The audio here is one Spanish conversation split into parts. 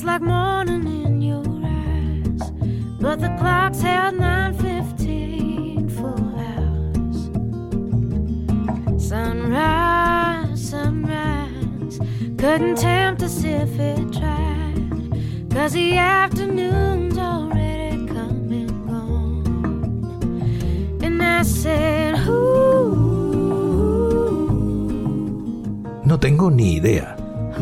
looks like morning in your eyes, but the clock's held 9:15 full hours. Sunrise, sunrise, couldn't tempt us if it tried, 'cause the afternoon's already come and gone. And I said, ooh, no tengo ni idea.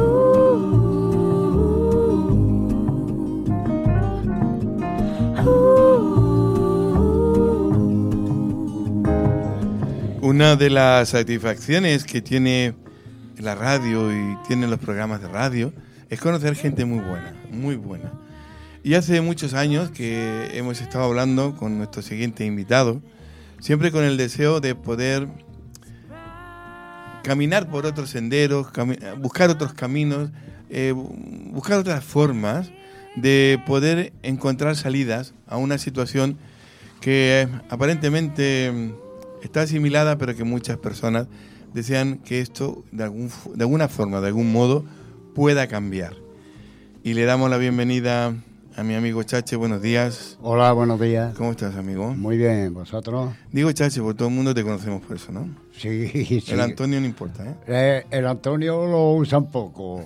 Una de las satisfacciones que tiene la radio y tienen los programas de radio es conocer gente muy buena, muy buena. Y hace muchos años que hemos estado hablando con nuestro siguiente invitado, siempre con el deseo de poder caminar por otros senderos, buscar otros caminos, buscar otras formas de poder encontrar salidas a una situación que aparentemente está asimilada, pero que muchas personas desean que esto de alguna forma, de algún modo, pueda cambiar. Y le damos la bienvenida a mi amigo Chache. Buenos días. Hola, buenos días. ¿Cómo estás, amigo? Muy bien, ¿vosotros? Digo Chache, porque todo el mundo te conocemos por eso, ¿no? Sí, sí. El Antonio no importa, ¿eh? El Antonio lo usa un poco.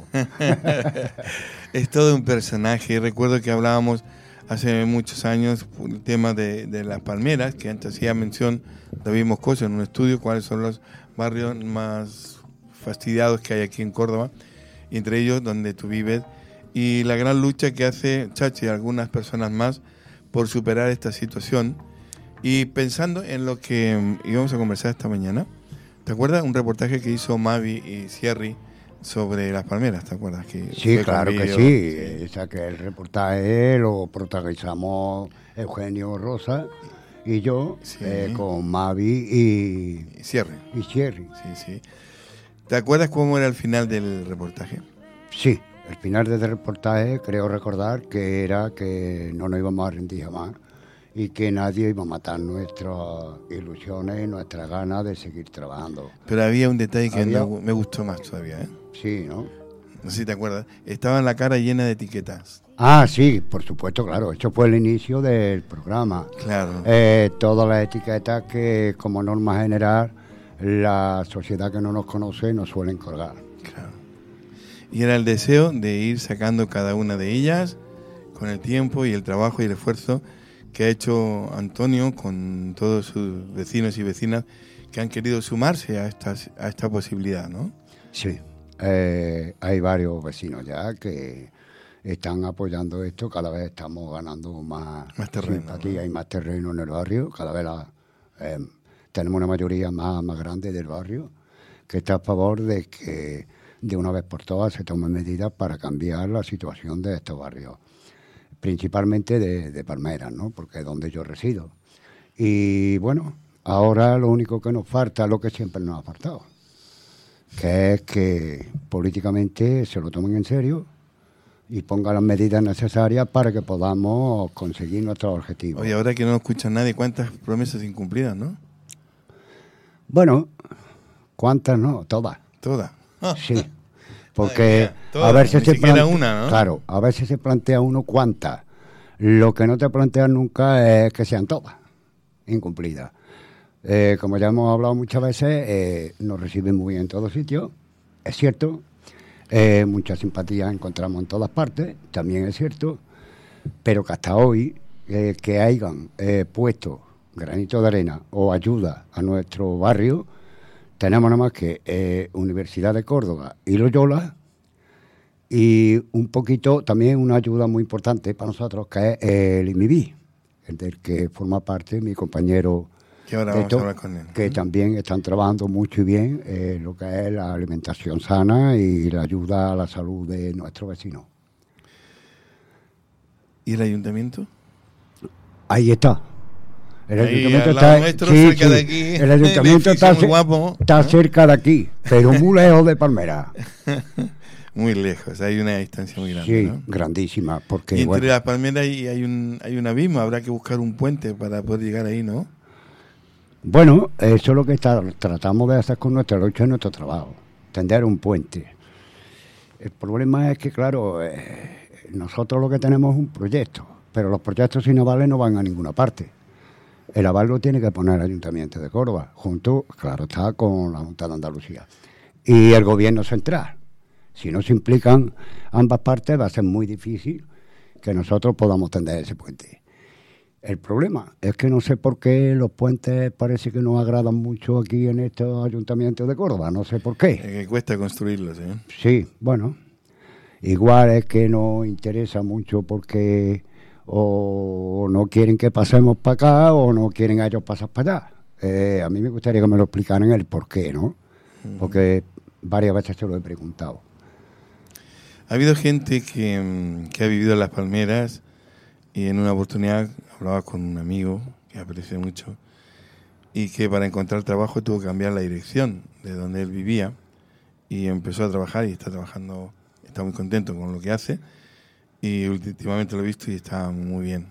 Es todo un personaje. Recuerdo que hablábamos hace muchos años por el tema de las palmeras, que antes hacía mención David Moscoso en un estudio, cuáles son los barrios más fastidiados que hay aquí en Córdoba, y entre ellos donde tú vives, y la gran lucha que hace Chachi y algunas personas más por superar esta situación. Y pensando en lo que íbamos a conversar esta mañana, ¿te acuerdas un reportaje que hizo Mavi y Sierri sobre las palmeras? ¿Te acuerdas? Sí, claro que sí. O sea, que el reportaje lo protagonizamos Eugenio Rosa y yo, sí, con Mavi y Sierri. Sí. ¿Te acuerdas cómo era el final del reportaje? Sí, el final del reportaje creo recordar que era que no nos íbamos a rendir jamás y que nadie iba a matar nuestras ilusiones, nuestras ganas de seguir trabajando. Pero había un detalle que me gustó más todavía, ¿eh? Sí, ¿no? No sé si te acuerdas. Estaba en la cara llena de etiquetas. Ah, sí, por supuesto, claro. Eso fue el inicio del programa. Claro. Todas las etiquetas que, como norma general, la sociedad que no nos conoce nos suelen colgar. Claro. Y era el deseo de ir sacando cada una de ellas con el tiempo y el trabajo y el esfuerzo que ha hecho Antonio con todos sus vecinos y vecinas que han querido sumarse a esta posibilidad, ¿no? Sí, hay varios vecinos ya que están apoyando esto. Cada vez estamos ganando más terreno, simpatía, ¿no? Y más terreno en el barrio. Cada vez tenemos una mayoría más grande del barrio que está a favor de que de una vez por todas se tomen medidas para cambiar la situación de estos barrios, principalmente de Palmeras, ¿no? Porque es donde yo resido. Y bueno, ahora lo único que nos falta es lo que siempre nos ha faltado, que es que políticamente se lo tomen en serio y pongan las medidas necesarias para que podamos conseguir nuestros objetivos. Oye, ahora que no escucha nadie, ¿cuántas promesas incumplidas, no? Bueno, ¿cuántas no? Todas. ¿Todas? Sí, porque todas, a veces se plantea una, ¿no? Claro, a veces se plantea uno cuántas. Lo que no te plantean nunca es que sean todas incumplidas. Como ya hemos hablado muchas veces, nos reciben muy bien en todos sitios, es cierto. Mucha simpatía encontramos en todas partes, también es cierto. Pero que hasta hoy que hayan puesto granito de arena o ayuda a nuestro barrio, tenemos nada más que Universidad de Córdoba y Loyola, y un poquito también una ayuda muy importante para nosotros, que es el IMIBI, el del que forma parte mi compañero, que ahora vamos a hablar con él, que también están trabajando mucho y bien lo que es la alimentación sana y la ayuda a la salud de nuestros vecinos. ¿Y el ayuntamiento? Ahí está. El ayuntamiento está cerca de aquí. El ayuntamiento está cerca de aquí, pero muy lejos de Palmeras. Muy lejos, hay una distancia muy grande. Sí, ¿no? Grandísima. Porque, y entre las palmeras hay un abismo, habrá que buscar un puente para poder llegar ahí, ¿no? Bueno, eso es lo que tratamos de hacer con nuestra lucha y nuestro trabajo, tender un puente. El problema es que, claro, nosotros lo que tenemos es un proyecto, pero los proyectos sin avales no van a ninguna parte. El aval lo tiene que poner el Ayuntamiento de Córdoba, junto, claro está, con la Junta de Andalucía y el Gobierno central. Si no se implican ambas partes, va a ser muy difícil que nosotros podamos tender ese puente. El problema es que no sé por qué los puentes parece que nos agradan mucho aquí en estos ayuntamientos de Córdoba, no sé por qué. Es que cuesta construirlos, ¿eh? Sí, bueno, igual es que nos interesa mucho porque o no quieren que pasemos para acá o no quieren a ellos pasar para allá. A mí me gustaría que me lo explicaran el por qué, ¿no? Porque varias veces se lo he preguntado. Ha habido gente que ha vivido en Las Palmeras y en una oportunidad hablaba con un amigo que aprecio mucho y que para encontrar trabajo tuvo que cambiar la dirección de donde él vivía y empezó a trabajar y está trabajando, está muy contento con lo que hace y últimamente lo he visto y está muy bien.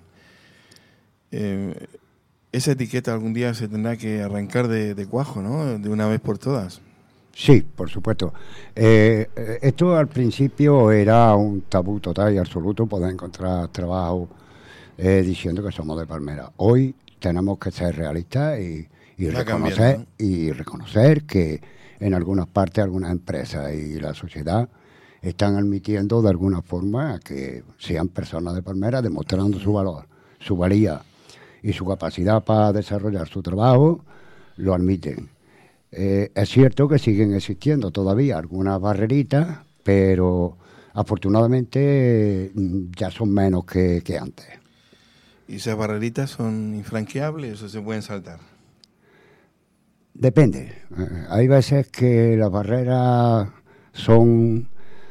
Esa etiqueta algún día se tendrá que arrancar de cuajo, ¿no? De una vez por todas. Sí, por supuesto. Esto al principio era un tabú total y absoluto, poder encontrar trabajo diciendo que somos de Palmera. Hoy tenemos que ser realistas y reconocer, ¿no? Y reconocer que en algunas partes, algunas empresas y la sociedad están admitiendo de alguna forma que sean personas de Palmera, demostrando su valor, su valía y su capacidad para desarrollar su trabajo, lo admiten. Es cierto que siguen existiendo todavía algunas barreritas, pero afortunadamente ya son menos que antes. ¿Y esas barreritas son infranqueables o se pueden saltar? Depende. Hay veces que las barreras son,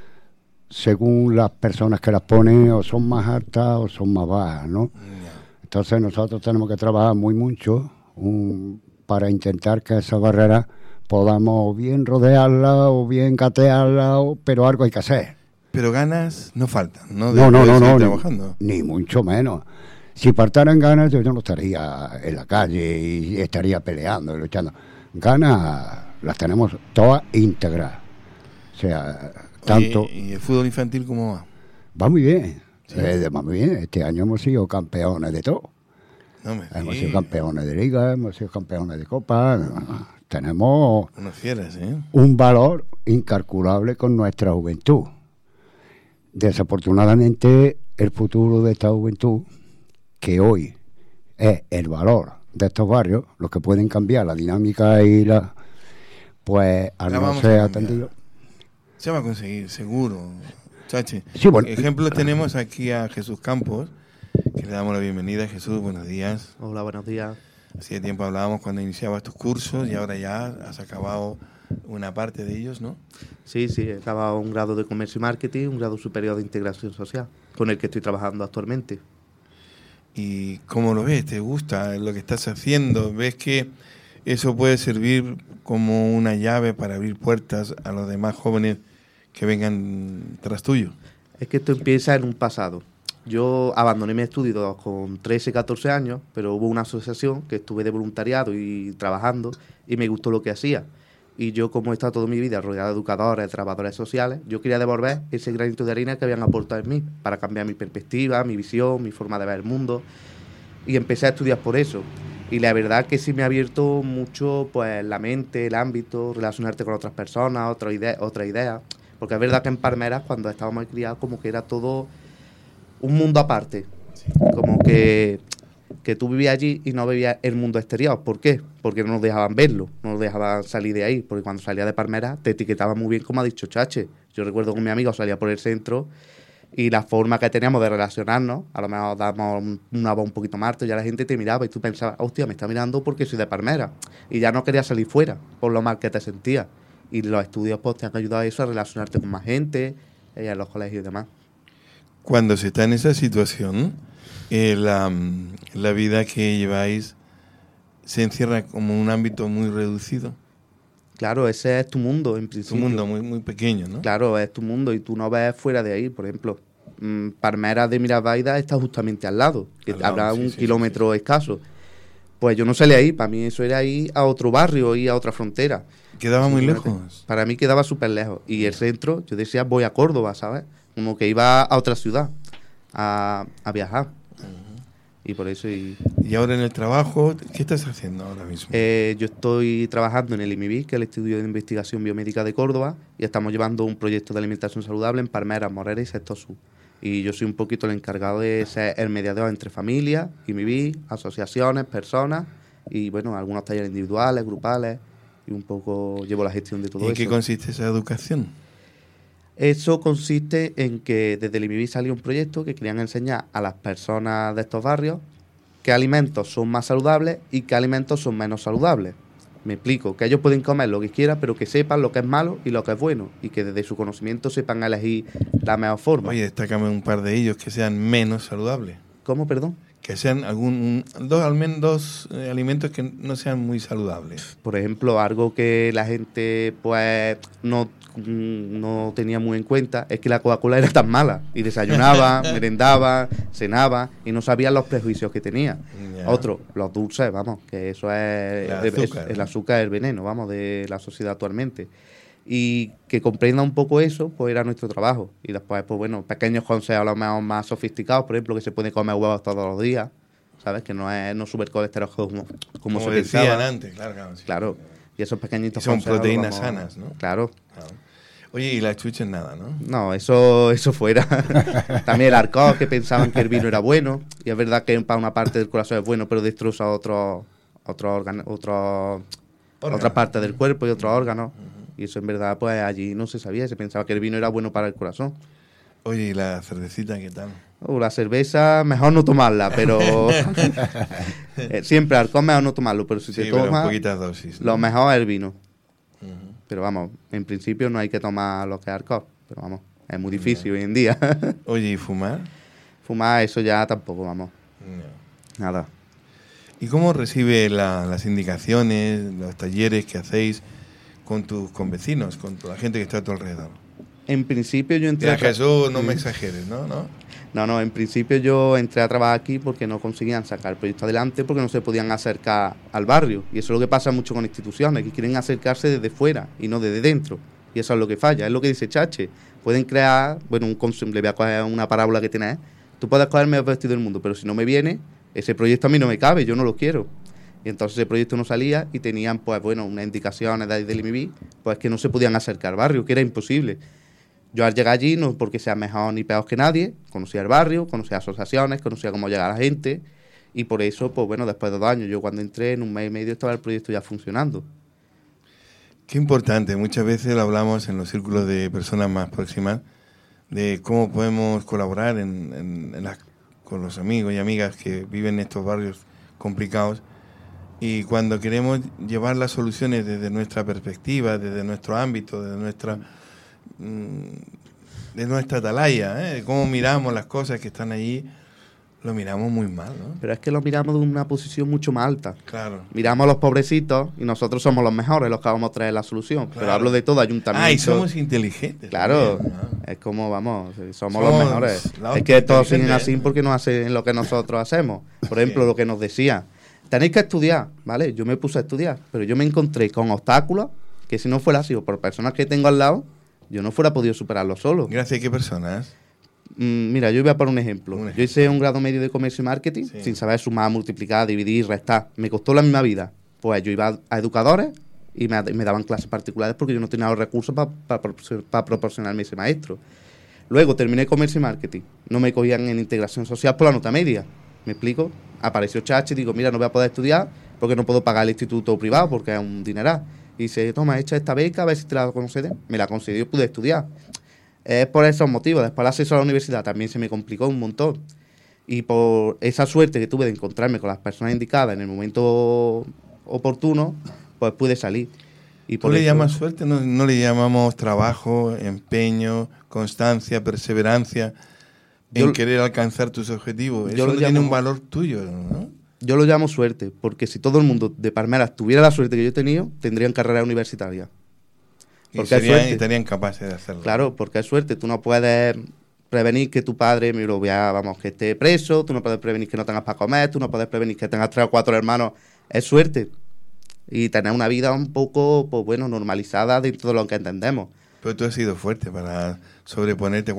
según las personas que las ponen, o son más altas o son más bajas, ¿no? Entonces nosotros tenemos que trabajar mucho para intentar que esa barrera podamos bien rodearla o bien catearla, pero algo hay que hacer. Pero ganas no faltan, ¿no? No, ni mucho menos. Si faltaran ganas, yo no estaría en la calle y estaría peleando y luchando. Ganas las tenemos todas íntegras. O sea, tanto... ¿Y el fútbol infantil cómo va? Va muy bien. Sí. Va muy bien. Este año hemos sido campeones de todo. Hemos sido campeones de liga, hemos sido campeones de copa. Tenemos unos fieras, un valor incalculable con nuestra juventud. Desafortunadamente, el futuro de esta juventud, que hoy es el valor de estos barrios, los que pueden cambiar la dinámica y pues al no ser atendido. Se va a conseguir, seguro, Chachi. Sí, bueno, ejemplos tenemos aquí a Jesús Campos, que le damos la bienvenida. Jesús, buenos días. Hola, buenos días. Hacía tiempo hablábamos cuando iniciabas tus cursos y ahora ya has acabado una parte de ellos, ¿no? Sí, he acabado un grado de Comercio y Marketing, un grado superior de Integración Social, con el que estoy trabajando actualmente. ¿Y cómo lo ves? ¿Te gusta lo que estás haciendo? ¿Ves que eso puede servir como una llave para abrir puertas a los demás jóvenes que vengan tras tuyo? Es que esto empieza en un pasado. Yo abandoné mis estudios con 13, 14 años, pero hubo una asociación que estuve de voluntariado y trabajando y me gustó lo que hacía. Y yo, como he estado toda mi vida rodeado de educadores, de trabajadores sociales, yo quería devolver ese granito de arena que habían aportado en mí para cambiar mi perspectiva, mi visión, mi forma de ver el mundo. Y empecé a estudiar por eso. Y la verdad que sí me ha abierto mucho pues la mente, el ámbito, relacionarte con otras personas, otra idea. Porque es verdad que en Palmeras, cuando estábamos criados, como que era todo un mundo aparte. Sí. Como que tú vivías allí y no veías el mundo exterior. ¿Por qué? Porque no nos dejaban verlo, no nos dejaban salir de ahí. Porque cuando salía de Palmeras te etiquetaban muy bien, como ha dicho Chache. Yo recuerdo que mi amigo salía por el centro y la forma que teníamos de relacionarnos, a lo mejor dábamos una voz un poquito más alta y ya la gente te miraba y tú pensabas, hostia, me está mirando porque soy de Palmeras. Y ya no querías salir fuera por lo mal que te sentías. Y los estudios pues te han ayudado a eso, a relacionarte con más gente, en los colegios y demás. Cuando se está en esa situación, la vida que lleváis se encierra como un ámbito muy reducido. Claro, ese es tu mundo, en principio. Tu mundo muy, muy pequeño, ¿no? Claro, es tu mundo y tú no ves fuera de ahí. Por ejemplo, Palmeras de Miravaida está justamente al lado, que habrá un kilómetro escaso. Pues yo no salí ahí, para mí eso era ir a otro barrio, ir a otra frontera. ¿Quedaba muy lejos? Para mí quedaba súper lejos. Y el centro, yo decía, voy a Córdoba, ¿sabes? Como que iba a otra ciudad. a viajar. Y por eso... Y ahora en el trabajo, ¿qué estás haciendo ahora mismo? Yo estoy trabajando en el IMIBI, que es el Instituto de Investigación Biomédica de Córdoba, y estamos llevando un proyecto de alimentación saludable en Palmeras, Morera y Sector Sur. Y yo soy un poquito el encargado de ser el mediador entre familias, IMIBI, asociaciones, personas, y bueno, algunos talleres individuales, grupales, y un poco llevo la gestión de todo eso. ¿Y en qué consiste esa educación? Eso consiste en que desde el IMIBI salió un proyecto que querían enseñar a las personas de estos barrios qué alimentos son más saludables y qué alimentos son menos saludables. Me explico, que ellos pueden comer lo que quieran, pero que sepan lo que es malo y lo que es bueno, y que desde su conocimiento sepan elegir la mejor forma. Oye, destácame un par de ellos que sean menos saludables. ¿Cómo, perdón? Que sean al menos dos alimentos que no sean muy saludables. Por ejemplo, algo que la gente pues no tenía muy en cuenta es que la Coca-Cola era tan mala. Y desayunaba, merendaba, cenaba y no sabían los prejuicios que tenía. Yeah. Otro, los dulces, vamos, que eso es el azúcar es el veneno, vamos, de la sociedad actualmente. Y que comprenda un poco eso, pues era nuestro trabajo. Y después, pues bueno, pequeños consejos a lo mejor más sofisticados, por ejemplo, que se puede comer huevos todos los días, ¿sabes? Que no subir colesterol como se decían pensaba. Antes, claro. Sí. Claro. Y esos pequeñitos y son proteínas sanas, ¿no? Claro. Oye, y la chucha nada, ¿no? No, eso fuera. También el alcohol, que pensaban que el vino era bueno. Y es verdad que para una parte del corazón es bueno, pero destroza otra parte del cuerpo y otros órganos. Y eso en verdad, pues allí no se sabía. Se pensaba que el vino era bueno para el corazón. Oye, ¿y la cervecita qué tal? La cerveza, mejor no tomarla, pero... siempre alcohol mejor no tomarlo, pero si te tomas... poquitas dosis, ¿no? Lo mejor es el vino. Pero vamos, en principio no hay que tomar lo que es alcohol. Pero vamos, es muy difícil hoy en día. Oye, ¿y fumar? Fumar, eso ya tampoco, vamos. No. Nada. ¿Y cómo recibe las indicaciones, los talleres que hacéis con tus convecinos, con toda la gente que está a tu alrededor? En principio yo entré... Jesús, no me exageres, ¿no? No, en principio yo entré a trabajar aquí porque no conseguían sacar el proyecto adelante, porque no se podían acercar al barrio. Y eso es lo que pasa mucho con instituciones, que quieren acercarse desde fuera y no desde dentro. Y eso es lo que falla, es lo que dice Chache. Pueden crear, bueno, le voy a coger una parábola que tienes. Tú puedes coger el mejor vestido del mundo, pero si no me viene, ese proyecto a mí no me cabe, yo no lo quiero. Y entonces ese proyecto no salía y tenían, pues bueno, unas indicaciones del IMIBI, pues que no se podían acercar al barrio, que era imposible. Yo al llegar allí, no porque sea mejor ni peor que nadie, conocía el barrio, conocía asociaciones, conocía cómo llega la gente, y por eso, pues bueno, después de 2 años, yo cuando entré, en 1 mes y medio estaba el proyecto ya funcionando. Qué importante, muchas veces lo hablamos en los círculos de personas más próximas, de cómo podemos colaborar con los amigos y amigas que viven en estos barrios complicados, y cuando queremos llevar las soluciones desde nuestra perspectiva, desde nuestro ámbito, desde nuestra atalaya, de cómo miramos las cosas que están allí, lo miramos muy mal, ¿no? Pero es que lo miramos de una posición mucho más alta. Claro. Miramos a los pobrecitos y nosotros somos los mejores, los que vamos a traer la solución. Claro. Pero hablo de todo ayuntamiento. Y somos inteligentes. Claro, también, ¿no? Es como, vamos, somos los mejores. Es que todos siguen así porque no hacen lo que nosotros hacemos. Por ejemplo, lo que nos decía, tenéis que estudiar, ¿vale? Yo me puse a estudiar, pero yo me encontré con obstáculos que si no fuera sido por personas que tengo al lado, yo no fuera podido superarlo solo. ¿Gracias a qué personas? Mira, yo voy a poner un ejemplo. Yo hice un grado medio de comercio y marketing, sin saber sumar, multiplicar, dividir, restar. Me costó la misma vida. Pues yo iba a educadores y me daban clases particulares porque yo no tenía los recursos para proporcionarme ese maestro. Luego terminé comercio y marketing. No me cogían en integración social por la nota media. ¿Me explico? Apareció Chachi y digo, mira, no voy a poder estudiar porque no puedo pagar el instituto privado porque es un dineral. Y dice, toma, echa esta beca a ver si te la conceden. Me la concedió y pude estudiar. Es por esos motivos. Después el acceso a la universidad también se me complicó un montón. Y por esa suerte que tuve de encontrarme con las personas indicadas en el momento oportuno, pues pude salir. Y ¿Tú le llamas suerte? ¿No le llamamos trabajo, empeño, constancia, perseverancia en querer alcanzar tus objetivos? Eso no tiene un valor tuyo, ¿no? Yo lo llamo suerte, porque si todo el mundo de Palmeras tuviera la suerte que yo he tenido, tendrían carrera universitaria. Porque estarían capaces de hacerlo. Claro, porque es suerte. Tú no puedes prevenir que tu padre, que esté preso, tú no puedes prevenir que no tengas para comer, tú no puedes prevenir que tengas 3 o 4 hermanos. Es suerte. Y tener una vida un poco, pues bueno, normalizada dentro de lo que entendemos. Pero tú has sido fuerte para sobreponerte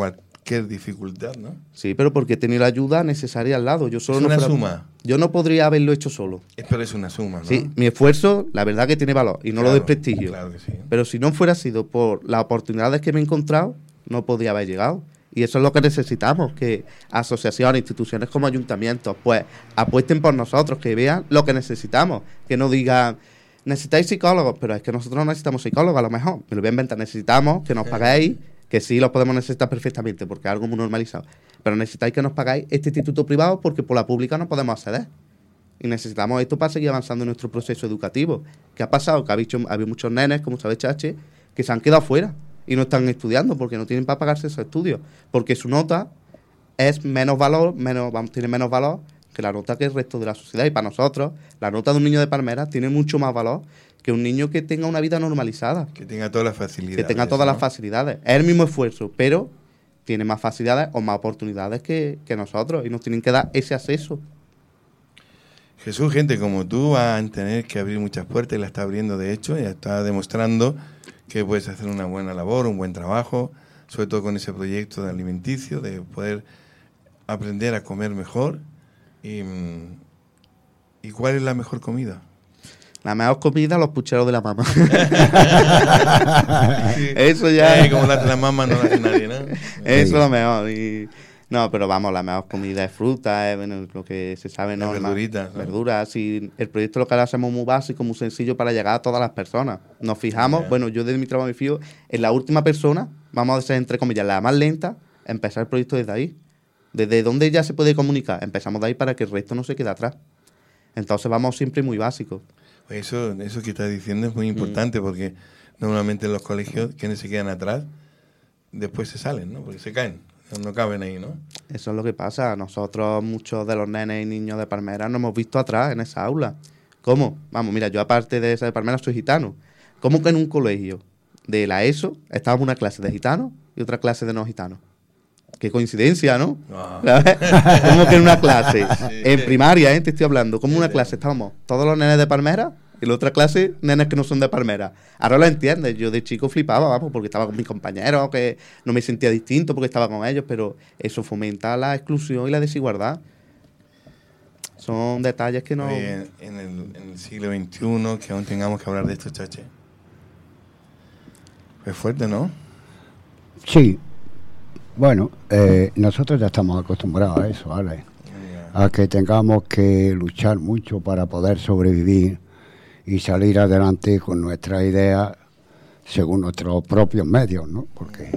cualquier dificultad, ¿no? Sí, pero porque he tenido la ayuda necesaria al lado. Yo solo es una suma. Yo no podría haberlo hecho solo. Pero es una suma, ¿no? Sí, mi esfuerzo, la verdad que tiene valor y no lo desprestigio. Claro que sí. Pero si no fuera sido por las oportunidades que me he encontrado, no podría haber llegado. Y eso es lo que necesitamos, que asociaciones, instituciones como ayuntamientos, pues apuesten por nosotros, que vean lo que necesitamos, que no digan, necesitáis psicólogos, pero es que nosotros no necesitamos psicólogos, a lo mejor, me lo voy a inventar, necesitamos que nos pagáis, que sí los podemos necesitar perfectamente, porque es algo muy normalizado, pero necesitáis que nos pagáis este instituto privado porque por la pública no podemos acceder. Y necesitamos esto para seguir avanzando en nuestro proceso educativo. ¿Qué ha pasado? Que había muchos nenes, como sabe Chache, que se han quedado fuera y no están estudiando porque no tienen para pagarse esos estudios, porque su nota es menos valor, tiene menos valor que la nota que el resto de la sociedad. Y para nosotros, la nota de un niño de Palmera tiene mucho más valor que un niño que tenga una vida normalizada. Que tenga todas las facilidades. Que tenga todas las facilidades. Es el mismo esfuerzo, pero tiene más facilidades o más oportunidades que nosotros y nos tienen que dar ese acceso. Jesús, gente como tú van a tener que abrir muchas puertas y la está abriendo, de hecho, ya está demostrando que puedes hacer una buena labor, un buen trabajo, sobre todo con ese proyecto de alimenticio, de poder aprender a comer mejor. ¿Y cuál es la mejor comida? La mejor comida, los pucheros de la mamá. Sí. Eso ya... como la hace la mamá, no la hace nadie, ¿no? Eso es lo mejor. No, pero vamos, la mejor comida es fruta, bueno, lo que se sabe, ¿no? Verduritas, ¿no? Verduras, sí. El proyecto local hacemos muy básico, muy sencillo para llegar a todas las personas. Nos fijamos, bueno, yo desde mi trabajo me fijo en la última persona, vamos a ser entre comillas la más lenta, empezar el proyecto desde ahí. Desde donde ya se puede comunicar, empezamos de ahí para que el resto no se quede atrás. Entonces vamos siempre muy básicos. Eso que estás diciendo es muy importante porque normalmente en los colegios quienes se quedan atrás después se salen, ¿no? Porque se caen. No caben ahí, ¿no? Eso es lo que pasa. Nosotros, muchos de los nenes y niños de Palmera, nos hemos visto atrás en esa aula. ¿Cómo? Vamos, mira, yo aparte de esa de Palmera soy gitano. ¿Cómo que en un colegio de la ESO estábamos una clase de gitanos y otra clase de no gitanos? Qué coincidencia, ¿no? ¿Cómo que en una clase? Sí. En primaria, te estoy hablando. ¿Cómo una clase estábamos todos los nenes de Palmera y la otra clase, nenes que no son de Palmera? Ahora lo entiendes. Yo de chico flipaba, vamos, porque estaba con mis compañeros, que no me sentía distinto porque estaba con ellos, pero eso fomenta la exclusión y la desigualdad. Son detalles que no... Oye, en el siglo XXI, que aún tengamos que hablar de esto, Chache. Es fuerte, ¿no? Sí. Bueno, nosotros ya estamos acostumbrados a eso, ¿vale? A que tengamos que luchar mucho para poder sobrevivir y salir adelante con nuestras ideas según nuestros propios medios, ¿no? Porque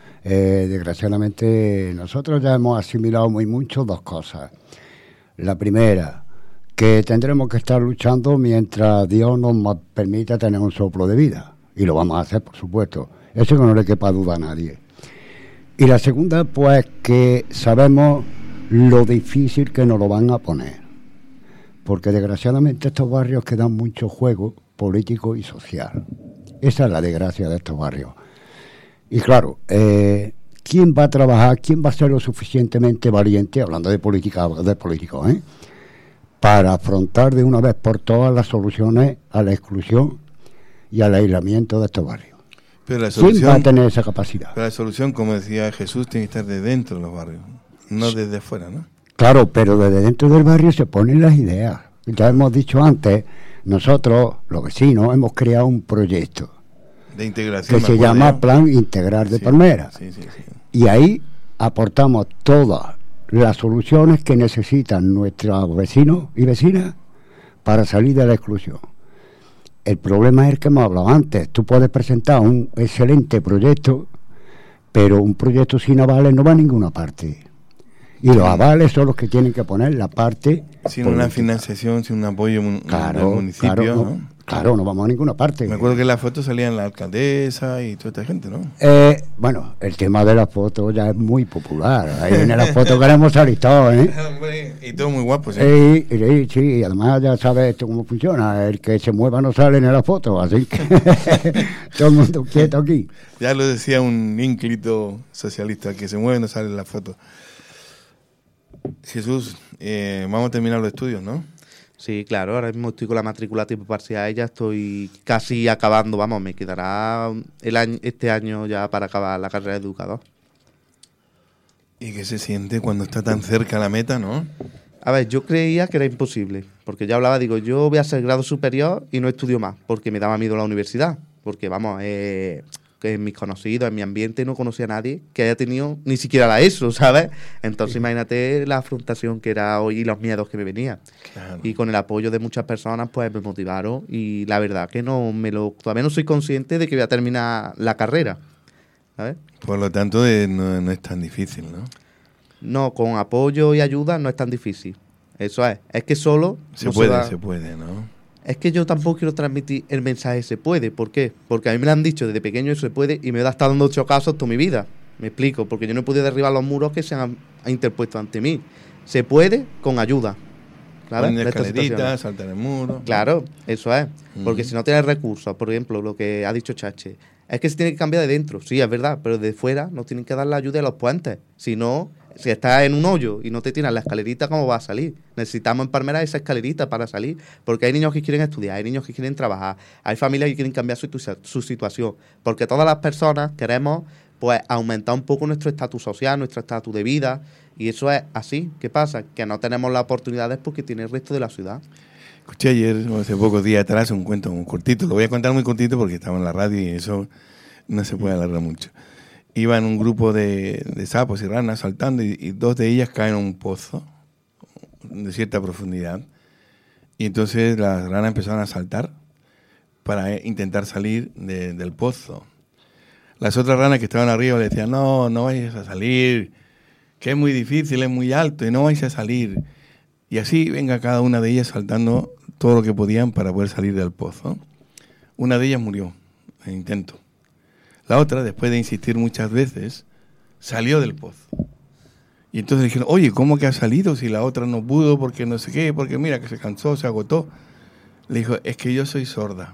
desgraciadamente nosotros ya hemos asimilado muy mucho dos cosas. La primera, que tendremos que estar luchando mientras Dios nos permita tener un soplo de vida. Y lo vamos a hacer, por supuesto. Eso no le quepa duda a nadie. Y la segunda, pues, que sabemos lo difícil que nos lo van a poner. Porque desgraciadamente estos barrios quedan mucho juego político y social. Esa es la desgracia de estos barrios. Y claro, ¿quién va a trabajar, quién va a ser lo suficientemente valiente, hablando de política, de políticos, para afrontar de una vez por todas las soluciones a la exclusión y al aislamiento de estos barrios? Pero la solución, ¿quién va a tener esa capacidad? Pero la solución, como decía Jesús, tiene que estar de dentro de los barrios, no desde afuera, ¿no? Claro, pero desde dentro del barrio se ponen las ideas. Ya hemos dicho antes, nosotros, los vecinos, hemos creado un proyecto de integración que se llama Plan Integral de Palmera. Sí. Y ahí aportamos todas las soluciones que necesitan nuestros vecinos y vecinas para salir de la exclusión. El problema es el que hemos hablado antes. Tú puedes presentar un excelente proyecto, pero un proyecto sin avales no va a ninguna parte. Y los avales son los que tienen que poner la parte sin política. Una financiación, sin un apoyo del municipio, ¿no? Claro, no vamos a ninguna parte. Me acuerdo que en la foto salían la alcaldesa y toda esta gente, ¿no? Bueno, el tema de la foto ya es muy popular. Ahí en la foto queremos salir todos, Y todo muy guapo, ¿sí? Sí, además ya sabes esto cómo funciona. El que se mueva no sale en la foto, así que todo el mundo quieto aquí. Ya lo decía un ínclito socialista, el que se mueve no sale en la foto. Jesús, vamos a terminar los estudios, ¿no? Sí, claro, ahora mismo estoy con la matrícula tipo parcial, ya estoy casi acabando, vamos, me quedará este año ya para acabar la carrera de educador. ¿Y qué se siente cuando está tan cerca la meta, no? A ver, yo creía que era imposible, porque ya hablaba, digo, yo voy a hacer grado superior y no estudio más, porque me daba miedo la universidad, porque vamos, que en mis conocidos, en mi ambiente, no conocía a nadie que haya tenido ni siquiera la ESO, ¿sabes? Entonces imagínate la afrontación que era hoy y los miedos que me venían. Claro. Y con el apoyo de muchas personas, pues me motivaron y la verdad que todavía no soy consciente de que voy a terminar la carrera, ¿sabes? Por lo tanto, no es tan difícil, ¿no? No, con apoyo y ayuda no es tan difícil. Eso es que solo... Se puede, ¿no? Es que yo tampoco quiero transmitir el mensaje se puede. ¿Por qué? Porque a mí me lo han dicho desde pequeño se puede y me he estado dando 8 casos toda mi vida. Me explico, porque yo no he podido derribar los muros que se han interpuesto ante mí. Se puede con ayuda. Claro, poner escaleritas, saltar el muro. Claro, eso es. Porque si no tienes recursos, por ejemplo, lo que ha dicho Chache, es que se tiene que cambiar de dentro. Sí, es verdad, pero de fuera nos tienen que dar la ayuda de los puentes. Si no, si estás en un hoyo y no te tiras la escalerita, ¿cómo vas a salir? Necesitamos en Palmera esa escalerita para salir, porque hay niños que quieren estudiar, hay niños que quieren trabajar, hay familias que quieren cambiar su situación, porque todas las personas queremos pues aumentar un poco nuestro estatus social, nuestro estatus de vida, y eso es así. ¿Qué pasa? Que no tenemos las oportunidades porque tiene el resto de la ciudad. Escuché ayer, hace pocos días atrás, un cuento muy cortito, lo voy a contar muy cortito porque estaba en la radio y eso no se puede alargar mucho. Iban un grupo de sapos y ranas saltando y 2 de ellas caen en un pozo de cierta profundidad. Y entonces las ranas empezaron a saltar para intentar salir del pozo. Las otras ranas que estaban arriba le decían, no vayas a salir, que es muy difícil, es muy alto y no vais a salir. Y así venga cada una de ellas saltando todo lo que podían para poder salir del pozo. Una de ellas murió en el intento. La otra, después de insistir muchas veces, salió del pozo. Y entonces dijeron, oye, ¿cómo que ha salido si la otra no pudo? Porque no sé qué, porque mira que se cansó, se agotó. Le dijo, es que yo soy sorda.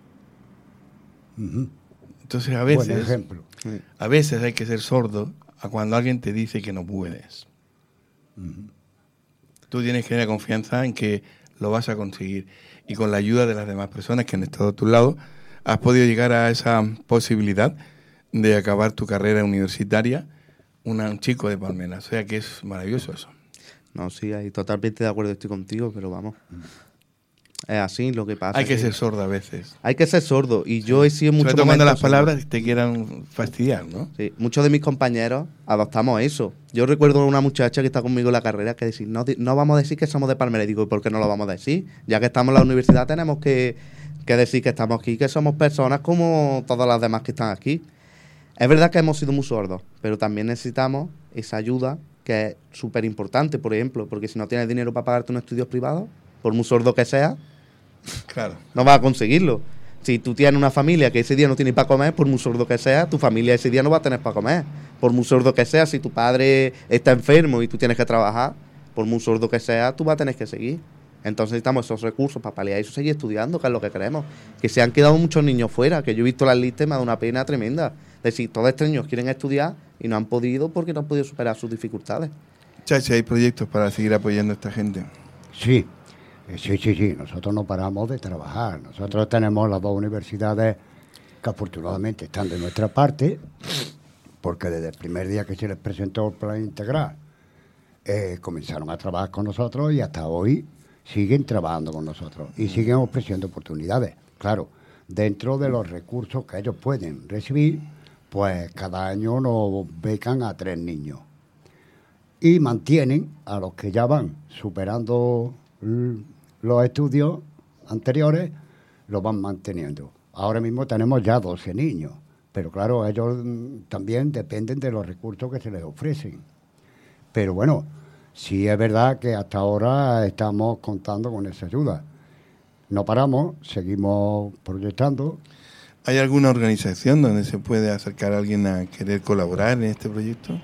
Uh-huh. Entonces Buen ejemplo. a veces hay que ser sordo a cuando alguien te dice que no puedes. Uh-huh. Tú tienes que tener confianza en que lo vas a conseguir. Y con la ayuda de las demás personas que han estado a tu lado, has podido llegar a esa posibilidad de acabar tu carrera universitaria, un chico de Palmera. O sea que es maravilloso eso. No, sí, ahí totalmente de acuerdo estoy contigo, pero vamos. Es así lo que pasa. Hay que ser sordo a veces. Hay que ser sordo. Y yo he sido mucho. Sobre todo cuando las palabras te quieran fastidiar, ¿no? Sí, muchos de mis compañeros adoptamos eso. Yo recuerdo a una muchacha que está conmigo en la carrera que decía, no vamos a decir que somos de Palmera. Y digo, ¿y por qué no lo vamos a decir? Ya que estamos en la universidad tenemos que decir que estamos aquí, que somos personas como todas las demás que están aquí. Es verdad que hemos sido muy sordos, pero también necesitamos esa ayuda que es súper importante, por ejemplo, porque si no tienes dinero para pagarte unos estudios privados, por muy sordo que sea, claro, no vas a conseguirlo. Si tú tienes una familia que ese día no tiene para comer, por muy sordo que sea, tu familia ese día no va a tener para comer. Por muy sordo que sea, si tu padre está enfermo y tú tienes que trabajar, por muy sordo que sea, tú vas a tener que seguir. Entonces necesitamos esos recursos para paliar eso, seguir estudiando, que es lo que queremos. Que se han quedado muchos niños fuera, que yo he visto las listas y me ha dado una pena tremenda. Es decir, todos estos niños quieren estudiar y no han podido porque no han podido superar sus dificultades. Chachi, ¿hay proyectos para seguir apoyando a esta gente? Sí. Nosotros no paramos de trabajar. Nosotros tenemos las 2 universidades que afortunadamente están de nuestra parte, porque desde el primer día que se les presentó el plan integral, comenzaron a trabajar con nosotros y hasta hoy siguen trabajando con nosotros y siguen ofreciendo oportunidades. Claro, dentro de los recursos que ellos pueden recibir, pues cada año nos becan a 3 niños y mantienen a los que ya van superando los estudios anteriores, los van manteniendo. Ahora mismo tenemos ya 12 niños, pero claro, ellos también dependen de los recursos que se les ofrecen. Pero bueno, sí es verdad que hasta ahora estamos contando con esa ayuda. No paramos, seguimos proyectando. ¿Hay alguna organización donde se puede acercar a alguien a querer colaborar en este proyecto?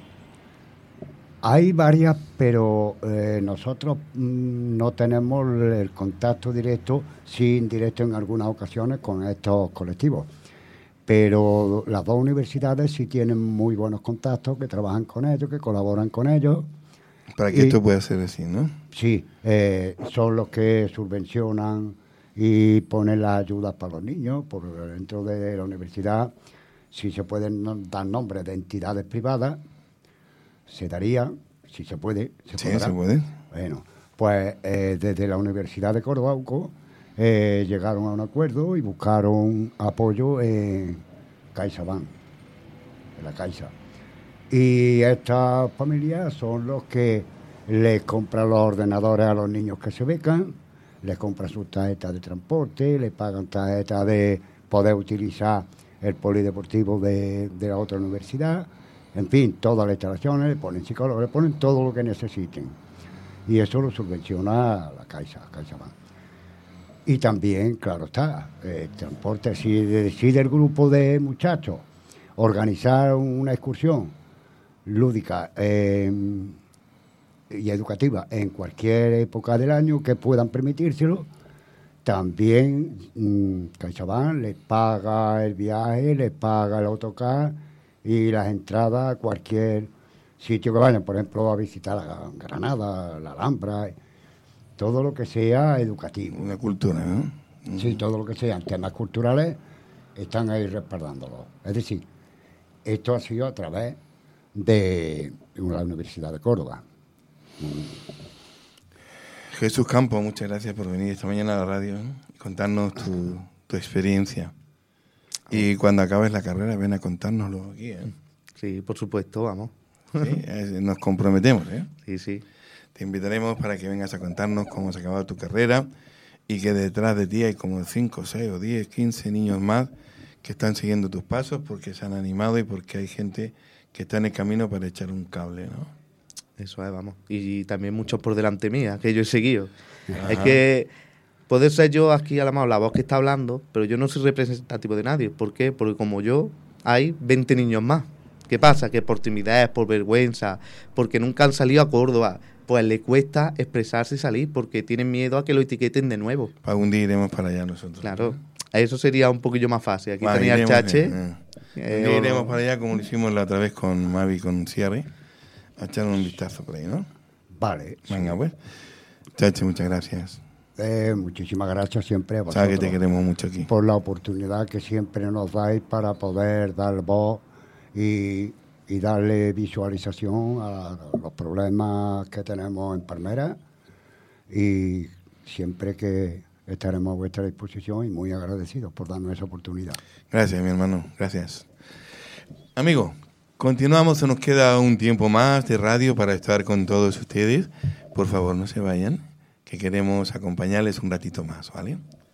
Hay varias, pero nosotros no tenemos el contacto directo, sí indirecto en algunas ocasiones con estos colectivos. Pero las 2 universidades sí tienen muy buenos contactos, que trabajan con ellos, que colaboran con ellos. Para que esto pueda ser así, ¿no? Sí, son los que subvencionan y ponen las ayudas para los niños. Por dentro de la universidad, si se pueden dar nombres de entidades privadas, se daría, si se puede. Sí, se puede. Bueno, pues desde la Universidad de Córdoba, UCO, llegaron a un acuerdo y buscaron apoyo en CaixaBank, en la Caixa. Y estas familias son los que les compran los ordenadores a los niños que se becan, les compran sus tarjetas de transporte, les pagan tarjetas de poder utilizar el polideportivo de la otra universidad, en fin, todas las instalaciones, le ponen psicólogos, le ponen todo lo que necesiten. Y eso lo subvenciona la CaixaBank. Y también, claro está, el transporte, si decide el grupo de muchachos organizar una excursión lúdica y educativa en cualquier época del año que puedan permitírselo, también CaixaBank les paga el viaje, les paga el autocar y las entradas a cualquier sitio que vayan, por ejemplo, a visitar la Granada, la Alhambra, todo lo que sea educativo. Una cultura, ¿no? Sí, todo lo que sean temas culturales están ahí respaldándolo. Es decir, esto ha sido a través de la Universidad de Córdoba. Jesús Campos, muchas gracias por venir esta mañana a la radio, ¿no? Y contarnos tu experiencia. Y cuando acabes la carrera, ven a contárnoslo aquí, ¿eh? Sí, por supuesto, vamos. Sí, nos comprometemos, ¿eh? Sí, sí. Te invitaremos para que vengas a contarnos cómo se ha acabado tu carrera y que detrás de ti hay como 5, 6 o 10, 15 niños más que están siguiendo tus pasos porque se han animado y porque hay gente que está en el camino para echar un cable, ¿no? Eso es, vamos. Y también muchos por delante mía, que yo he seguido. Ajá. Es que puede ser yo aquí a la mano la voz que está hablando, pero yo no soy representativo de nadie. ¿Por qué? Porque como yo, hay 20 niños más. ¿Qué pasa? Que por timidez, por vergüenza, porque nunca han salido a Córdoba, pues le cuesta expresarse y salir porque tienen miedo a que lo etiqueten de nuevo. Algún día iremos para allá nosotros. Claro, ¿no? Eso sería un poquillo más fácil. Aquí Vale, tenía el Chache. Un día iremos para allá como lo hicimos la otra vez con Mavi y con Cierre, a echar un vistazo por ahí, ¿no? Vale. Venga, pues. Chache, muchas gracias. Muchísimas gracias siempre a vosotros. Sabes que te queremos mucho aquí. Por la oportunidad que siempre nos dais para poder dar voz y darle visualización a los problemas que tenemos en Palmera, y siempre que estaremos a vuestra disposición y muy agradecidos por darnos esa oportunidad. Gracias, mi hermano, gracias. Amigos, continuamos, se nos queda un tiempo más de radio para estar con todos ustedes. Por favor, no se vayan, que queremos acompañarles un ratito más, ¿vale?